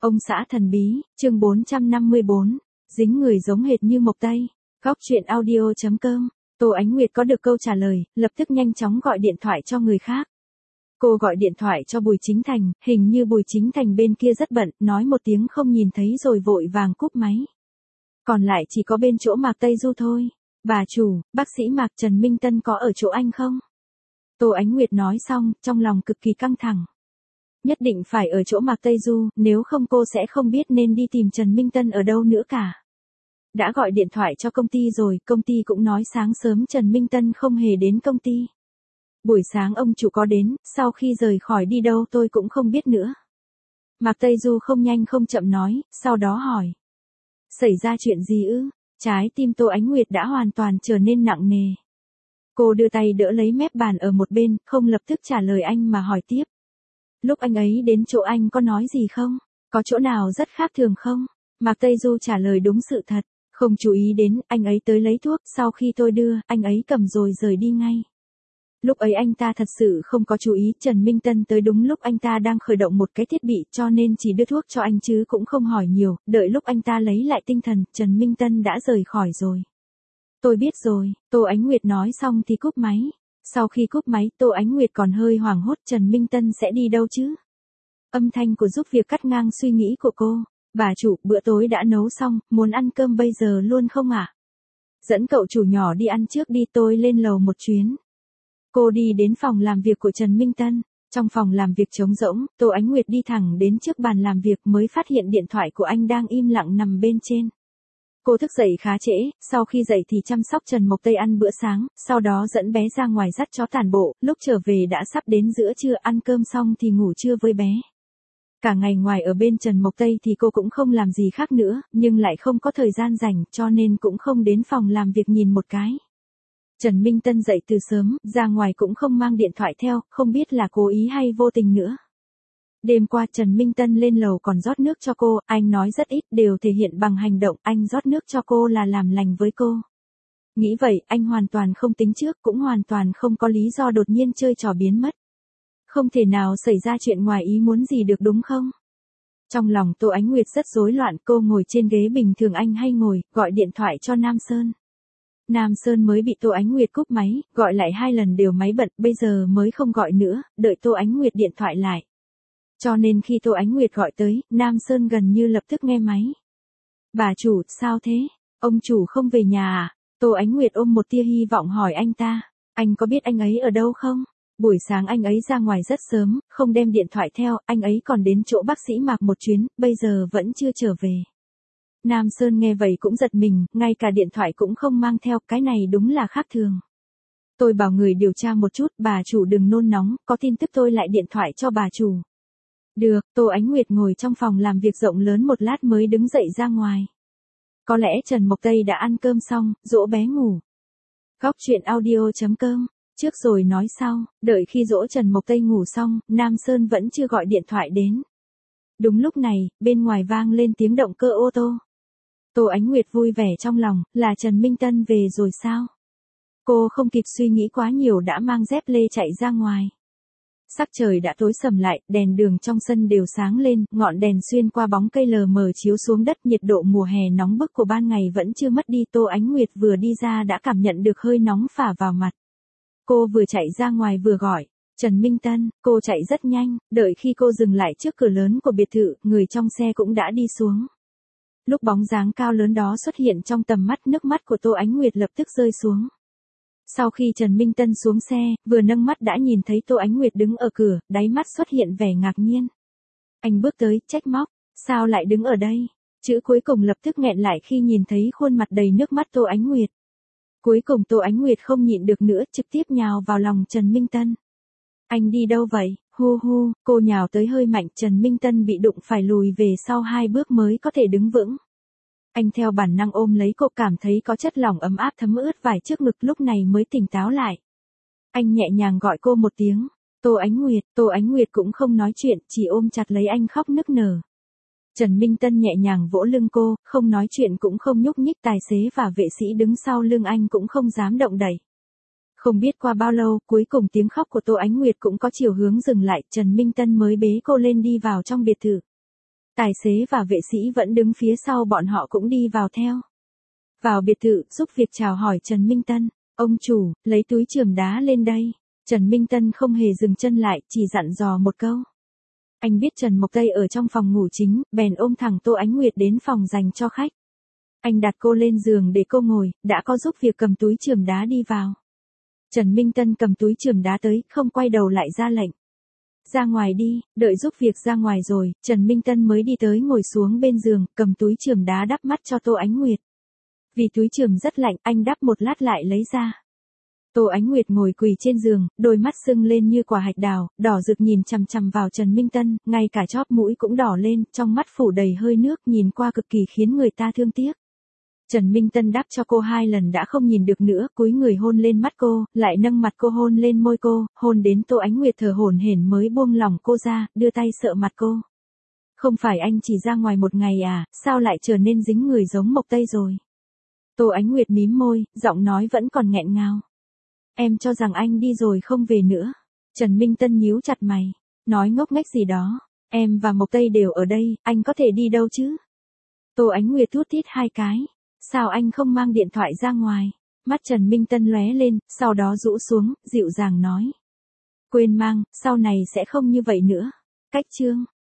Ông xã thần bí, chương 454, dính người giống hệt như mộc tây. Góc truyện audio.com. Tô Ánh Nguyệt có được câu trả lời, lập tức nhanh chóng gọi điện thoại cho người khác. Cô gọi điện thoại cho Bùi Chính Thành, hình như Bùi Chính Thành bên kia rất bận, nói một tiếng không nhìn thấy rồi vội vàng cúp máy. Còn lại chỉ có bên chỗ Mạc Tây Du thôi. Bà chủ, bác sĩ Mạc Trần Minh Tân có ở chỗ anh không? Tô Ánh Nguyệt nói xong, trong lòng cực kỳ căng thẳng. Nhất định phải ở chỗ Mạc Tây Du, nếu không cô sẽ không biết nên đi tìm Trần Minh Tân ở đâu nữa cả. Đã gọi điện thoại cho công ty rồi, công ty cũng nói sáng sớm Trần Minh Tân không hề đến công ty. Buổi sáng ông chủ có đến, sau khi rời khỏi đi đâu tôi cũng không biết nữa. Mạc Tây Du không nhanh không chậm nói, sau đó hỏi. Xảy ra chuyện gì ư? Trái tim Tô Ánh Nguyệt đã hoàn toàn trở nên nặng nề. Cô đưa tay đỡ lấy mép bàn ở một bên, không lập tức trả lời anh mà hỏi tiếp. Lúc anh ấy đến chỗ anh có nói gì không? Có chỗ nào rất khác thường không? Mạc Tây Du trả lời đúng sự thật. Không chú ý đến, anh ấy tới lấy thuốc, sau khi tôi đưa, anh ấy cầm rồi rời đi ngay. Lúc ấy anh ta thật sự không có chú ý, Trần Minh Tân tới đúng lúc anh ta đang khởi động một cái thiết bị cho nên chỉ đưa thuốc cho anh chứ cũng không hỏi nhiều, đợi lúc anh ta lấy lại tinh thần, Trần Minh Tân đã rời khỏi rồi. Tôi biết rồi, Tô Ánh Nguyệt nói xong thì cúp máy. Sau khi cúp máy, Tô Ánh Nguyệt còn hơi hoảng hốt, Trần Minh Tân sẽ đi đâu chứ? Âm thanh của giúp việc cắt ngang suy nghĩ của cô. Bà chủ, bữa tối đã nấu xong, muốn ăn cơm bây giờ luôn không ạ? Dẫn cậu chủ nhỏ đi ăn trước đi, tôi lên lầu một chuyến. Cô đi đến phòng làm việc của Trần Minh Tân. Trong phòng làm việc trống rỗng, Tô Ánh Nguyệt đi thẳng đến trước bàn làm việc mới phát hiện điện thoại của anh đang im lặng nằm bên trên. Cô thức dậy khá trễ, sau khi dậy thì chăm sóc Trần Mộc Tây ăn bữa sáng, sau đó dẫn bé ra ngoài dắt chó tản bộ, lúc trở về đã sắp đến giữa trưa, ăn cơm xong thì ngủ trưa với bé. Cả ngày ngoài ở bên Trần Mộc Tây thì cô cũng không làm gì khác nữa, nhưng lại không có thời gian rảnh cho nên cũng không đến phòng làm việc nhìn một cái. Trần Minh Tân dậy từ sớm, ra ngoài cũng không mang điện thoại theo, không biết là cố ý hay vô tình nữa. Đêm qua Trần Minh Tân lên lầu còn rót nước cho cô, anh nói rất ít, đều thể hiện bằng hành động, anh rót nước cho cô là làm lành với cô. Nghĩ vậy, anh hoàn toàn không tính trước, cũng hoàn toàn không có lý do đột nhiên chơi trò biến mất. Không thể nào xảy ra chuyện ngoài ý muốn gì được đúng không? Trong lòng Tô Ánh Nguyệt rất rối loạn, cô ngồi trên ghế bình thường anh hay ngồi, gọi điện thoại cho Nam Sơn. Nam Sơn mới bị Tô Ánh Nguyệt cúp máy, gọi lại 2 lần đều máy bận, bây giờ mới không gọi nữa, đợi Tô Ánh Nguyệt điện thoại lại. Cho nên khi Tô Ánh Nguyệt gọi tới, Nam Sơn gần như lập tức nghe máy. Bà chủ, sao thế? Ông chủ không về nhà à? Tô Ánh Nguyệt ôm một tia hy vọng hỏi anh ta. Anh có biết anh ấy ở đâu không? Buổi sáng anh ấy ra ngoài rất sớm, không đem điện thoại theo, anh ấy còn đến chỗ bác sĩ Mạc một chuyến, bây giờ vẫn chưa trở về. Nam Sơn nghe vậy cũng giật mình, ngay cả điện thoại cũng không mang theo, cái này đúng là khác thường. Tôi bảo người điều tra một chút, bà chủ đừng nôn nóng, có tin tức tôi lại điện thoại cho bà chủ. Được, Tô Ánh Nguyệt ngồi trong phòng làm việc rộng lớn một lát mới đứng dậy ra ngoài. Có lẽ Trần Mộc Tây đã ăn cơm xong, dỗ bé ngủ. Góc truyện audio.com. Trước rồi nói sau, đợi khi dỗ Trần Mộc Tây ngủ xong, Nam Sơn vẫn chưa gọi điện thoại đến. Đúng lúc này, bên ngoài vang lên tiếng động cơ ô tô. Tô Ánh Nguyệt vui vẻ trong lòng, là Trần Minh Tân về rồi sao? Cô không kịp suy nghĩ quá nhiều đã mang dép lê chạy ra ngoài. Sắc trời đã tối sầm lại, đèn đường trong sân đều sáng lên, ngọn đèn xuyên qua bóng cây lờ mờ chiếu xuống đất, nhiệt độ mùa hè nóng bức của ban ngày vẫn chưa mất đi. Tô Ánh Nguyệt vừa đi ra đã cảm nhận được hơi nóng phả vào mặt. Cô vừa chạy ra ngoài vừa gọi, Trần Minh Tân, cô chạy rất nhanh, đợi khi cô dừng lại trước cửa lớn của biệt thự, người trong xe cũng đã đi xuống. Lúc bóng dáng cao lớn đó xuất hiện trong tầm mắt, nước mắt của Tô Ánh Nguyệt lập tức rơi xuống. Sau khi Trần Minh Tân xuống xe, vừa nâng mắt đã nhìn thấy Tô Ánh Nguyệt đứng ở cửa, đáy mắt xuất hiện vẻ ngạc nhiên. Anh bước tới, trách móc, sao lại đứng ở đây? Chữ cuối cùng lập tức nghẹn lại khi nhìn thấy khuôn mặt đầy nước mắt Tô Ánh Nguyệt. Cuối cùng Tô Ánh Nguyệt không nhịn được nữa, trực tiếp nhào vào lòng Trần Minh Tân. Anh đi đâu vậy? Hu hu, cô nhào tới hơi mạnh, Trần Minh Tân bị đụng phải lùi về sau 2 bước mới có thể đứng vững. Anh theo bản năng ôm lấy cô, cảm thấy có chất lỏng ấm áp thấm ướt vài trước ngực, lúc này mới tỉnh táo lại. Anh nhẹ nhàng gọi cô một tiếng, Tô Ánh Nguyệt cũng không nói chuyện, chỉ ôm chặt lấy anh khóc nức nở. Trần Minh Tân nhẹ nhàng vỗ lưng cô, không nói chuyện cũng không nhúc nhích, tài xế và vệ sĩ đứng sau lưng anh cũng không dám động đậy. Không biết qua bao lâu, cuối cùng tiếng khóc của Tô Ánh Nguyệt cũng có chiều hướng dừng lại, Trần Minh Tân mới bế cô lên đi vào trong biệt thự. Tài xế và vệ sĩ vẫn đứng phía sau bọn họ cũng đi vào theo. Vào biệt thự, giúp việc chào hỏi Trần Minh Tân. Ông chủ, lấy túi chườm đá lên đây. Trần Minh Tân không hề dừng chân lại, chỉ dặn dò một câu. Anh biết Trần Mộc Tây ở trong phòng ngủ chính, bèn ôm thẳng Tô Ánh Nguyệt đến phòng dành cho khách. Anh đặt cô lên giường để cô ngồi, đã có giúp việc cầm túi chườm đá đi vào. Trần Minh Tân cầm túi chườm đá tới, không quay đầu lại ra lệnh. Ra ngoài đi, đợi giúp việc ra ngoài rồi, Trần Minh Tân mới đi tới ngồi xuống bên giường, cầm túi chườm đá đắp mắt cho Tô Ánh Nguyệt. Vì túi chườm rất lạnh, anh đắp một lát lại lấy ra. Tô Ánh Nguyệt ngồi quỳ trên giường, đôi mắt sưng lên như quả hạch đào, đỏ rực nhìn chằm chằm vào Trần Minh Tân, ngay cả chóp mũi cũng đỏ lên, trong mắt phủ đầy hơi nước, nhìn qua cực kỳ khiến người ta thương tiếc. Trần Minh Tân đáp cho cô 2 lần đã không nhìn được nữa, cúi người hôn lên mắt cô, lại nâng mặt cô hôn lên môi cô, hôn đến Tô Ánh Nguyệt thở hổn hển mới buông lỏng cô ra, đưa tay sợ mặt cô. Không phải anh chỉ ra ngoài một ngày à, sao lại trở nên dính người giống Mộc Tây rồi? Tô Ánh Nguyệt mím môi, giọng nói vẫn còn nghẹn ngào. Em cho rằng anh đi rồi không về nữa. Trần Minh Tân nhíu chặt mày, nói ngốc nghếch gì đó, em và Mộc Tây đều ở đây, anh có thể đi đâu chứ? Tô Ánh Nguyệt thút thít 2 cái. Sao anh không mang điện thoại ra ngoài? Mắt Trần Minh Tân lóe lên, sau đó rũ xuống, dịu dàng nói. Quên mang, sau này sẽ không như vậy nữa. Cách chương.